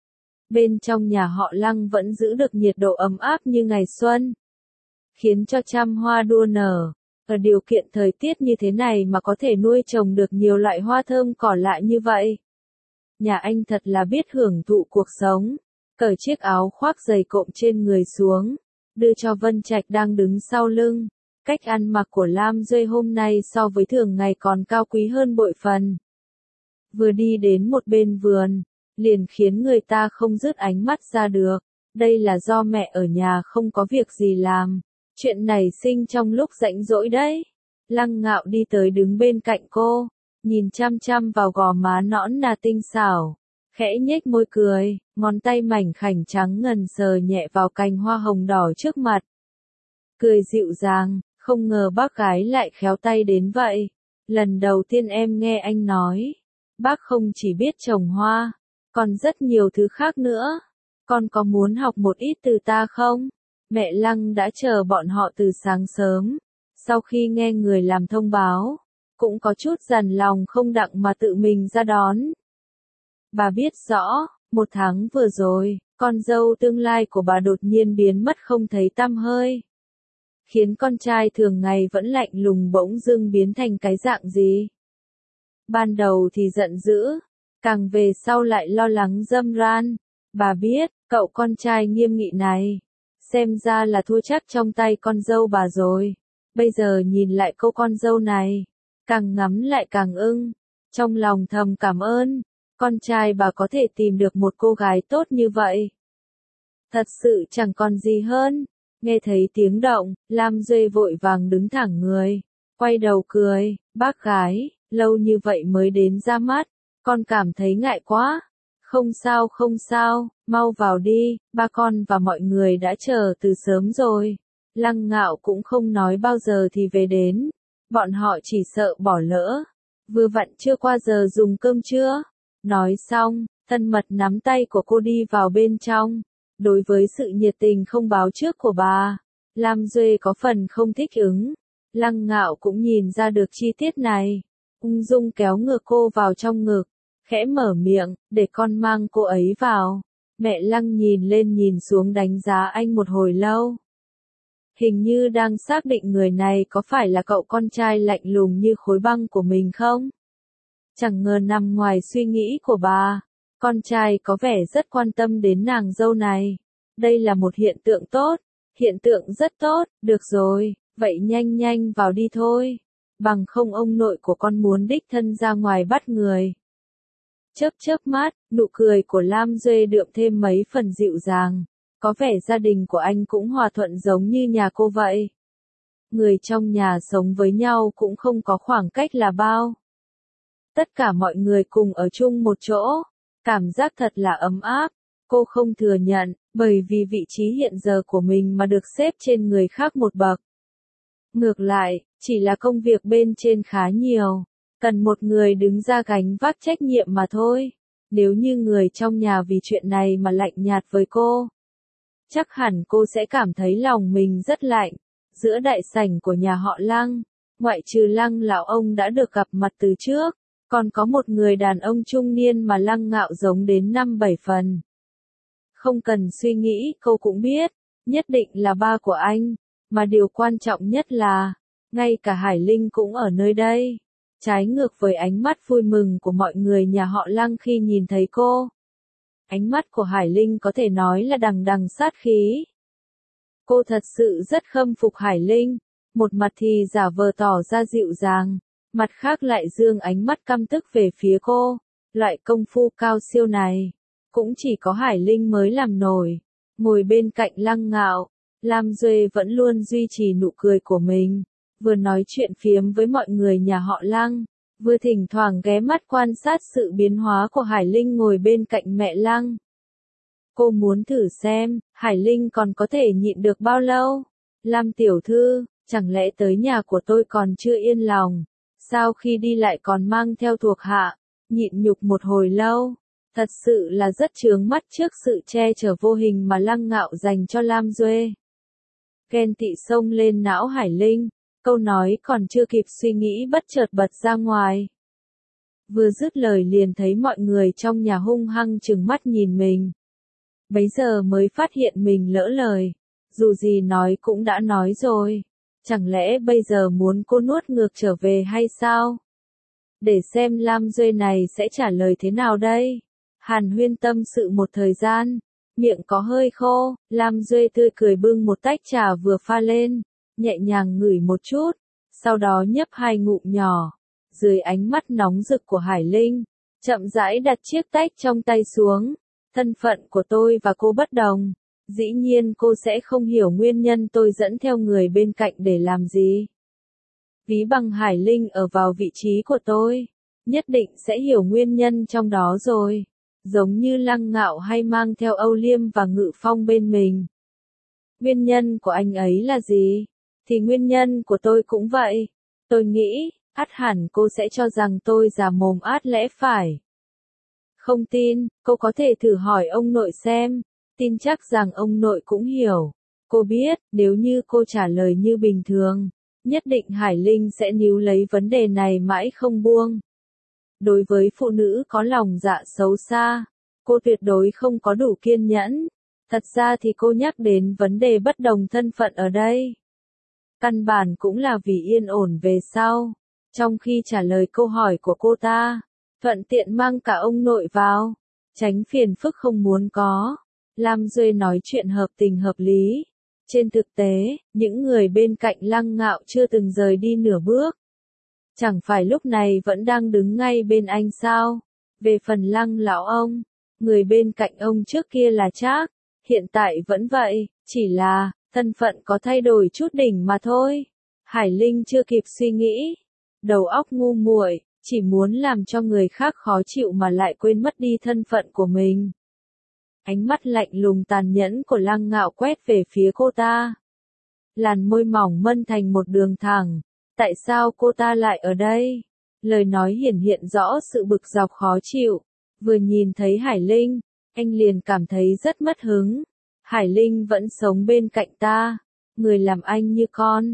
Bên trong nhà họ Lăng vẫn giữ được nhiệt độ ấm áp như ngày xuân, khiến cho trăm hoa đua nở. Ở điều kiện thời tiết như thế này mà có thể nuôi trồng được nhiều loại hoa thơm cỏ lạ như vậy. Nhà anh thật là biết hưởng thụ cuộc sống. Cởi chiếc áo khoác dày cộm trên người xuống, đưa cho Vân Trạch đang đứng sau lưng. Cách ăn mặc của Lam Duệ hôm nay so với thường ngày còn cao quý hơn bội phần. Vừa đi đến một bên vườn, liền khiến người ta không dứt ánh mắt ra được. Đây là do mẹ ở nhà không có việc gì làm. Chuyện này sinh trong lúc rảnh rỗi đấy. Lăng Ngạo đi tới đứng bên cạnh cô, nhìn chăm chăm vào gò má nõn nà tinh xảo, khẽ nhếch môi cười, ngón tay mảnh khảnh trắng ngần sờ nhẹ vào cành hoa hồng đỏ trước mặt. Cười dịu dàng, không ngờ bác gái lại khéo tay đến vậy. Lần đầu tiên em nghe anh nói, bác không chỉ biết trồng hoa, còn rất nhiều thứ khác nữa. Con có muốn học một ít từ ta không? Mẹ Lăng đã chờ bọn họ từ sáng sớm. Sau khi nghe người làm thông báo, cũng có chút dằn lòng không đặng mà tự mình ra đón. Bà biết rõ, 1 tháng vừa rồi, con dâu tương lai của bà đột nhiên biến mất không thấy tăm hơi. Khiến con trai thường ngày vẫn lạnh lùng bỗng dưng biến thành cái dạng gì. Ban đầu thì giận dữ, càng về sau lại lo lắng râm ran. Bà biết, cậu con trai nghiêm nghị này, xem ra là thua chắc trong tay con dâu bà rồi. Bây giờ nhìn lại cô con dâu này, càng ngắm lại càng ưng. Trong lòng thầm cảm ơn, con trai bà có thể tìm được một cô gái tốt như vậy. Thật sự chẳng còn gì hơn. Nghe thấy tiếng động, Lam Duệ vội vàng đứng thẳng người, quay đầu cười, bác gái, lâu như vậy mới đến ra mắt, con cảm thấy ngại quá. Không sao, mau vào đi, ba con và mọi người đã chờ từ sớm rồi. Lăng Ngạo cũng không nói bao giờ thì về đến, bọn họ chỉ sợ bỏ lỡ. Vừa vặn chưa qua giờ dùng cơm trưa. Nói xong, thân mật nắm tay của cô đi vào bên trong. Đối với sự nhiệt tình không báo trước của bà, Lam Duệ có phần không thích ứng. Lăng Ngạo cũng nhìn ra được chi tiết này, ung dung kéo ngược cô vào trong ngực, khẽ mở miệng, để con mang cô ấy vào. Mẹ Lăng nhìn lên nhìn xuống đánh giá anh một hồi lâu. Hình như đang xác định người này có phải là cậu con trai lạnh lùng như khối băng của mình không? Chẳng ngờ nằm ngoài suy nghĩ của bà, con trai có vẻ rất quan tâm đến nàng dâu này. Đây là một hiện tượng tốt, hiện tượng rất tốt, được rồi, vậy nhanh nhanh vào đi thôi. Bằng không ông nội của con muốn đích thân ra ngoài bắt người. Chớp chớp mắt, nụ cười của Lam Duệ đượm thêm mấy phần dịu dàng. Có vẻ gia đình của anh cũng hòa thuận giống như nhà cô vậy. Người trong nhà sống với nhau cũng không có khoảng cách là bao. Tất cả mọi người cùng ở chung một chỗ, cảm giác thật là ấm áp. Cô không thừa nhận, bởi vì vị trí hiện giờ của mình mà được xếp trên người khác một bậc. Ngược lại, chỉ là công việc bên trên khá nhiều, cần một người đứng ra gánh vác trách nhiệm mà thôi. Nếu như người trong nhà vì chuyện này mà lạnh nhạt với cô, chắc hẳn cô sẽ cảm thấy lòng mình rất lạnh. Giữa đại sảnh của nhà họ Lăng, ngoại trừ Lăng lão ông đã được gặp mặt từ trước, còn có một người đàn ông trung niên mà Lăng Ngạo giống đến 5-7 phần. Không cần suy nghĩ, cô cũng biết, nhất định là ba của anh, mà điều quan trọng nhất là, ngay cả Hải Linh cũng ở nơi đây. Trái ngược với ánh mắt vui mừng của mọi người nhà họ Lăng khi nhìn thấy cô. Ánh mắt của Hải Linh có thể nói là đằng đằng sát khí. Cô thật sự rất khâm phục Hải Linh, một mặt thì giả vờ tỏ ra dịu dàng, mặt khác lại dương ánh mắt căm tức về phía cô. Loại công phu cao siêu này, cũng chỉ có Hải Linh mới làm nổi. Ngồi bên cạnh Lăng Ngạo, Lam Duệ vẫn luôn duy trì nụ cười của mình, vừa nói chuyện phiếm với mọi người nhà họ Lăng, vừa thỉnh thoảng ghé mắt quan sát sự biến hóa của Hải Linh ngồi bên cạnh mẹ Lăng. Cô muốn thử xem, Hải Linh còn có thể nhịn được bao lâu? Lam tiểu thư, chẳng lẽ tới nhà của tôi còn chưa yên lòng? Sao khi đi lại còn mang theo thuộc hạ? Nhịn nhục một hồi lâu. Thật sự là rất chướng mắt trước sự che chở vô hình mà Lăng Ngạo dành cho Lam Duệ. Ghen tị xông lên não Hải Linh, câu nói còn chưa kịp suy nghĩ bất chợt bật ra ngoài. Vừa dứt lời liền thấy mọi người trong nhà hung hăng trừng mắt nhìn mình. Bấy giờ mới phát hiện mình lỡ lời, dù gì nói cũng đã nói rồi, chẳng lẽ bây giờ muốn cô nuốt ngược trở về hay sao? Để xem Lam Duệ này sẽ trả lời thế nào đây? Hàn Huyên tâm sự một thời gian, miệng có hơi khô, Lam Duệ tươi cười bưng một tách trà vừa pha lên, nhẹ nhàng ngửi một chút, sau đó nhấp 2 ngụm nhỏ, dưới ánh mắt nóng rực của Hải Linh, chậm rãi đặt chiếc tách trong tay xuống. Thân phận của tôi và cô bất đồng, dĩ nhiên cô sẽ không hiểu nguyên nhân tôi dẫn theo người bên cạnh để làm gì. Ví bằng Hải Linh ở vào vị trí của tôi, nhất định sẽ hiểu nguyên nhân trong đó rồi. Giống như Lăng Ngạo hay mang theo Âu Liêm và Ngự Phong bên mình. Nguyên nhân của anh ấy là gì? Thì nguyên nhân của tôi cũng vậy. Tôi nghĩ, ắt hẳn cô sẽ cho rằng tôi già mồm át lẽ phải. Không tin, cô có thể thử hỏi ông nội xem. Tin chắc rằng ông nội cũng hiểu. Cô biết, nếu như cô trả lời như bình thường, nhất định Hải Linh sẽ níu lấy vấn đề này mãi không buông. Đối với phụ nữ có lòng dạ xấu xa, cô tuyệt đối không có đủ kiên nhẫn. Thật ra thì cô nhắc đến vấn đề bất đồng thân phận ở đây. Căn bản cũng là vì yên ổn về sau. Trong khi trả lời câu hỏi của cô ta, thuận tiện mang cả ông nội vào, tránh phiền phức không muốn có. Lam Duệ nói chuyện hợp tình hợp lý. Trên thực tế, những người bên cạnh Lăng Ngạo chưa từng rời đi nửa bước. Chẳng phải lúc này vẫn đang đứng ngay bên anh sao? Về phần Lăng lão ông, người bên cạnh ông trước kia là Trác, hiện tại vẫn vậy, chỉ là, thân phận có thay đổi chút đỉnh mà thôi. Hải Linh chưa kịp suy nghĩ, đầu óc ngu muội, chỉ muốn làm cho người khác khó chịu mà lại quên mất đi thân phận của mình. Ánh mắt lạnh lùng tàn nhẫn của Lăng Ngạo quét về phía cô ta. Làn môi mỏng mân thành một đường thẳng. Tại sao cô ta lại ở đây? Lời nói hiển hiện rõ sự bực dọc khó chịu. Vừa nhìn thấy Hải Linh, anh liền cảm thấy rất mất hứng. Hải Linh vẫn sống bên cạnh ta. Người làm anh như con.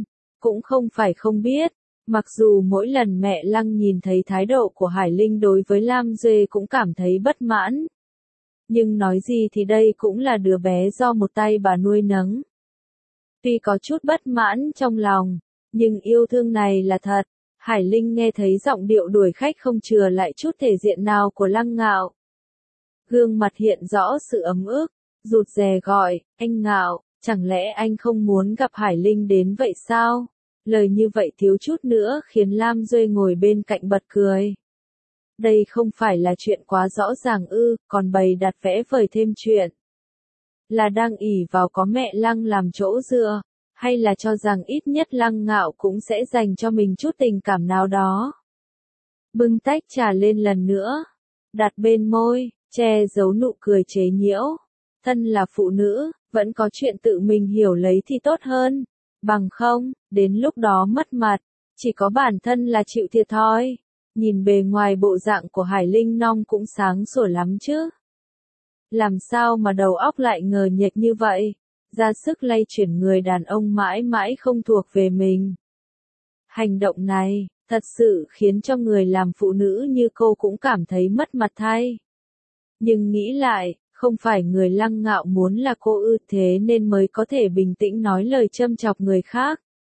cũng không phải không biết. Mặc dù mỗi lần mẹ Lăng nhìn thấy thái độ của Hải Linh đối với Lam Duệ cũng cảm thấy bất mãn. Nhưng nói gì thì đây cũng là đứa bé do một tay bà nuôi nấng. Tuy có chút bất mãn trong lòng, nhưng yêu thương này là thật. Hải Linh nghe thấy giọng điệu đuổi khách không chừa lại chút thể diện nào của Lăng Ngạo. Gương mặt hiện rõ sự ấm ức, rụt rè gọi, anh Ngạo, chẳng lẽ anh không muốn gặp Hải Linh đến vậy sao? Lời như vậy thiếu chút nữa khiến Lam Duệ ngồi bên cạnh bật cười. Đây không phải là chuyện quá rõ ràng ư, còn bày đặt vẽ vời thêm chuyện. Là đang ỷ vào có mẹ Lăng làm chỗ dựa, hay là cho rằng ít nhất Lăng Ngạo cũng sẽ dành cho mình chút tình cảm nào đó. Bưng tách trà lên lần nữa, đặt bên môi, che giấu nụ cười chế nhiễu. Thân là phụ nữ, vẫn có chuyện tự mình hiểu lấy thì tốt hơn. Bằng không, đến lúc đó mất mặt, chỉ có bản thân là chịu thiệt thòi. Nhìn bề ngoài bộ dạng của Hải Linh Nong cũng sáng sủa lắm chứ. Làm sao mà đầu óc lại ngờ nghệch như vậy, ra sức lay chuyển người đàn ông mãi mãi không thuộc về mình. Hành động này, thật sự khiến cho người làm phụ nữ như cô cũng cảm thấy mất mặt thay. Nhưng nghĩ lại, không phải người Lăng Ngạo muốn là cô ư, thế nên mới có thể bình tĩnh nói lời châm chọc người khác.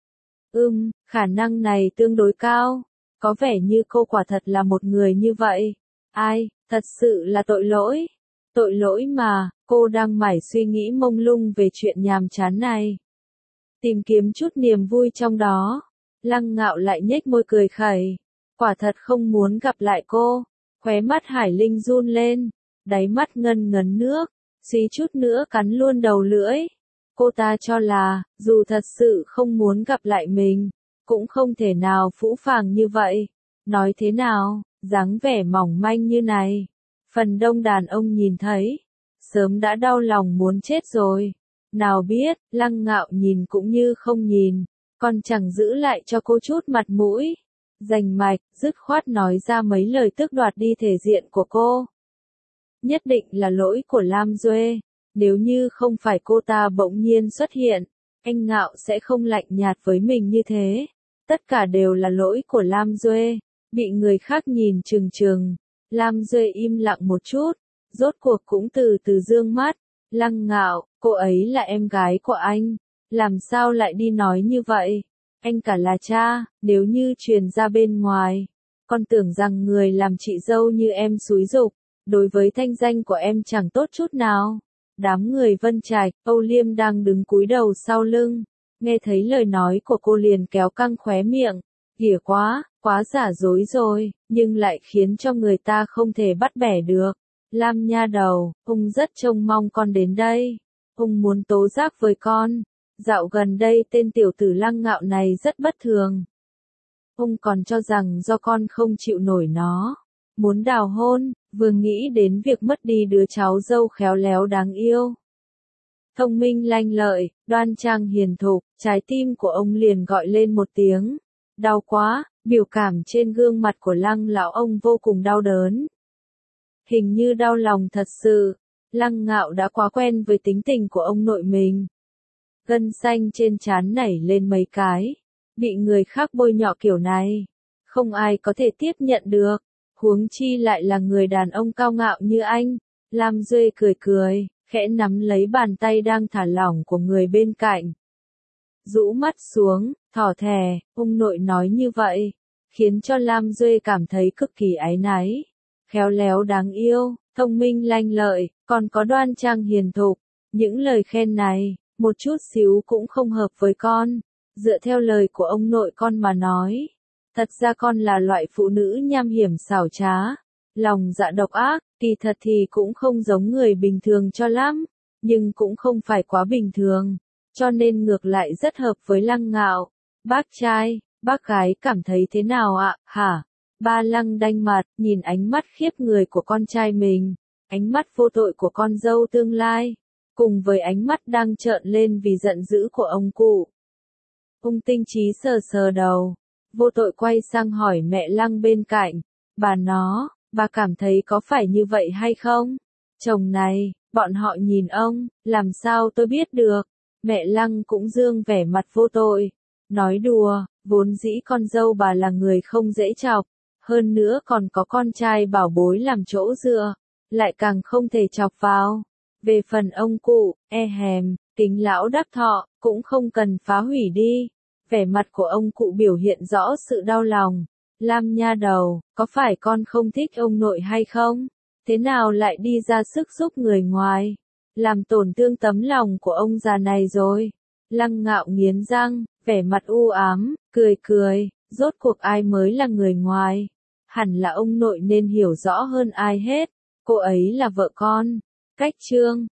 Khả năng này tương đối cao. Có vẻ như cô quả thật là một người như vậy. Ai, thật sự là tội lỗi. Tội lỗi mà, cô đang mải suy nghĩ mông lung về chuyện nhàm chán này. Tìm kiếm chút niềm vui trong đó. Lăng Ngạo lại nhếch môi cười khẩy. Quả thật không muốn gặp lại cô. Khóe mắt Hải Linh run lên. Đáy mắt ngân ngấn nước. Suy chút nữa cắn luôn đầu lưỡi. Cô ta cho là, dù thật sự không muốn gặp lại mình, cũng không thể nào phũ phàng như vậy. Nói thế nào, dáng vẻ mỏng manh như này, phần đông đàn ông nhìn thấy, sớm đã đau lòng muốn chết rồi. Nào biết, Lăng Ngạo nhìn cũng như không nhìn, còn chẳng giữ lại cho cô chút mặt mũi. Rành mạch, dứt khoát nói ra mấy lời tước đoạt đi thể diện của cô. Nhất định là lỗi của Lam Duệ. Nếu như không phải cô ta bỗng nhiên xuất hiện, anh Ngạo sẽ không lạnh nhạt với mình như thế. Tất cả đều là lỗi của Lam Duệ. Bị người khác nhìn chừng chừng, Lam Duệ im lặng một chút, rốt cuộc cũng từ từ dương mắt. Lăng Ngạo, cô ấy là em gái của anh, làm sao lại đi nói như vậy? Anh cả là cha, nếu như truyền ra bên ngoài, con tưởng rằng người làm chị dâu như em xúi giục, đối với thanh danh của em chẳng tốt chút nào. Đám người Vân Trạch, Âu Liêm đang đứng cúi đầu sau lưng, nghe thấy lời nói của cô liền kéo căng khóe miệng. Ghỉa quá giả dối rồi, nhưng lại khiến cho người ta không thể bắt bẻ được. Lam nha đầu, ông rất trông mong con đến đây. Ông muốn tố giác với con. Dạo gần đây tên tiểu tử Lăng Ngạo này rất bất thường. Ông còn cho rằng do con không chịu nổi nó. Muốn đào hôn, vừa nghĩ đến việc mất đi đứa cháu dâu khéo léo đáng yêu. Thông minh lanh lợi, đoan trang hiền thục, trái tim của ông liền gọi lên một tiếng. Đau quá, biểu cảm trên gương mặt của Lăng lão ông vô cùng đau đớn. Hình như đau lòng thật sự, Lăng Ngạo đã quá quen với tính tình của ông nội mình. Gân xanh trên trán nảy lên mấy cái, bị người khác bôi nhọ kiểu này, không ai có thể tiếp nhận được, huống chi lại là người đàn ông cao ngạo như anh. Lam Duệ cười cười, khẽ nắm lấy bàn tay đang thả lỏng của người bên cạnh. Rũ mắt xuống, thỏ thẻ, ông nội nói như vậy, khiến cho Lam Duệ cảm thấy cực kỳ áy náy. Khéo léo đáng yêu, thông minh lanh lợi, còn có đoan trang hiền thục. Những lời khen này, một chút xíu cũng không hợp với con. Dựa theo lời của ông nội con mà nói, thật ra con là loại phụ nữ nham hiểm xảo trá, lòng dạ độc ác, kỳ thật thì cũng không giống người bình thường cho lắm, nhưng cũng không phải quá bình thường, cho nên ngược lại rất hợp với Lăng Ngạo. Bác trai, bác gái cảm thấy thế nào ạ? Hả? Ba Lăng đanh mặt, nhìn ánh mắt khiếp người của con trai mình, ánh mắt vô tội của con dâu tương lai, cùng với ánh mắt đang trợn lên vì giận dữ của ông cụ. Ông Tinh Trí sờ sờ đầu, vô tội quay sang hỏi mẹ Lăng bên cạnh, bà cảm thấy có phải như vậy hay không? Chồng này, bọn họ nhìn ông, làm sao tôi biết được? Mẹ Lăng cũng dương vẻ mặt vô tội, Nói đùa, vốn dĩ con dâu bà là người không dễ chọc, hơn nữa còn có con trai bảo bối làm chỗ dựa, lại càng không thể chọc vào. Về phần ông cụ, Kính lão đắc thọ, cũng không cần phá hủy đi. Vẻ mặt của ông cụ biểu hiện rõ sự đau lòng. Lam nha đầu, có phải con không thích ông nội hay không? Thế nào lại đi ra sức giúp người ngoài? Làm tổn thương tấm lòng của ông già này rồi. Lăng Ngạo nghiến răng, vẻ mặt u ám, cười cười, rốt cuộc ai mới là người ngoài? Hẳn là ông nội nên hiểu rõ hơn ai hết. Cô ấy là vợ con. Cách chương